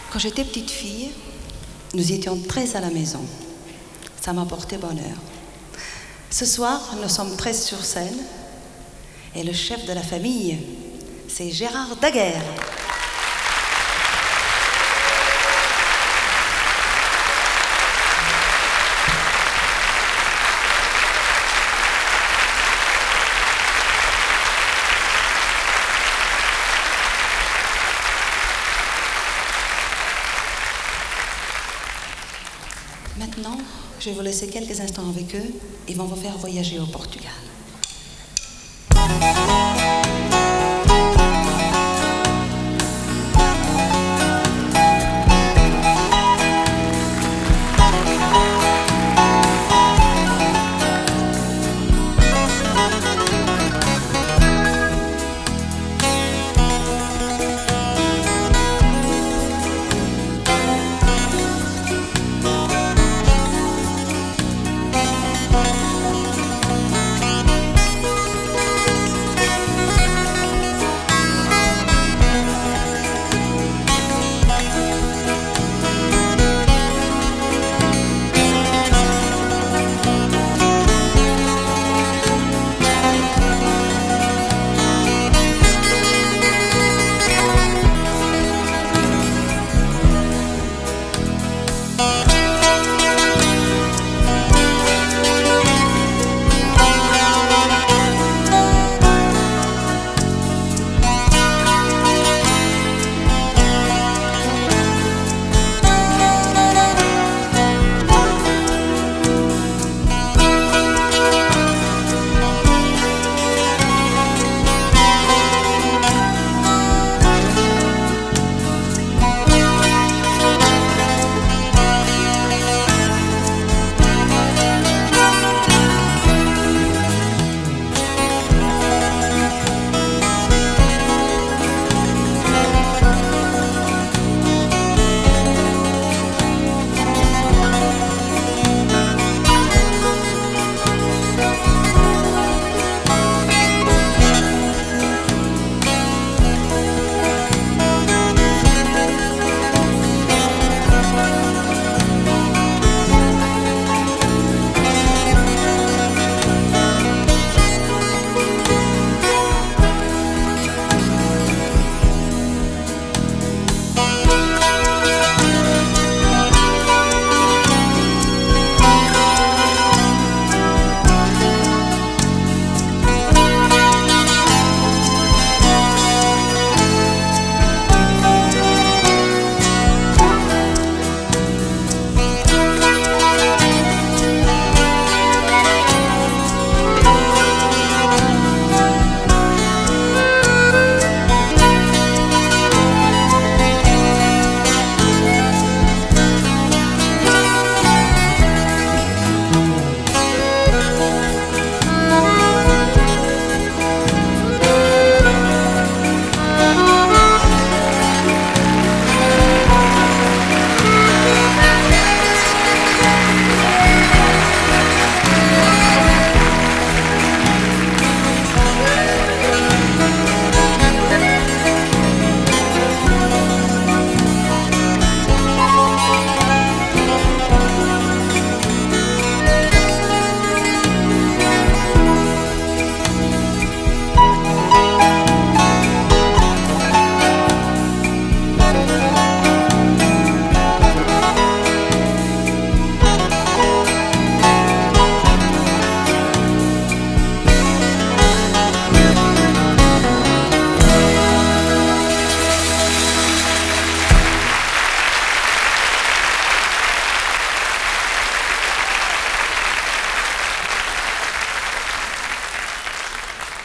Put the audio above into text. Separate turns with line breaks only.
Quand j'étais petite fille, nous étions 13 à la maison. Ça m'a porté bonheur. Ce soir, nous sommes 13 sur scène et le chef de la famille, c'est Gérard Daguerre. Maintenant, je vais vous laisser quelques instants avec eux. Ils vont vous faire voyager au Portugal.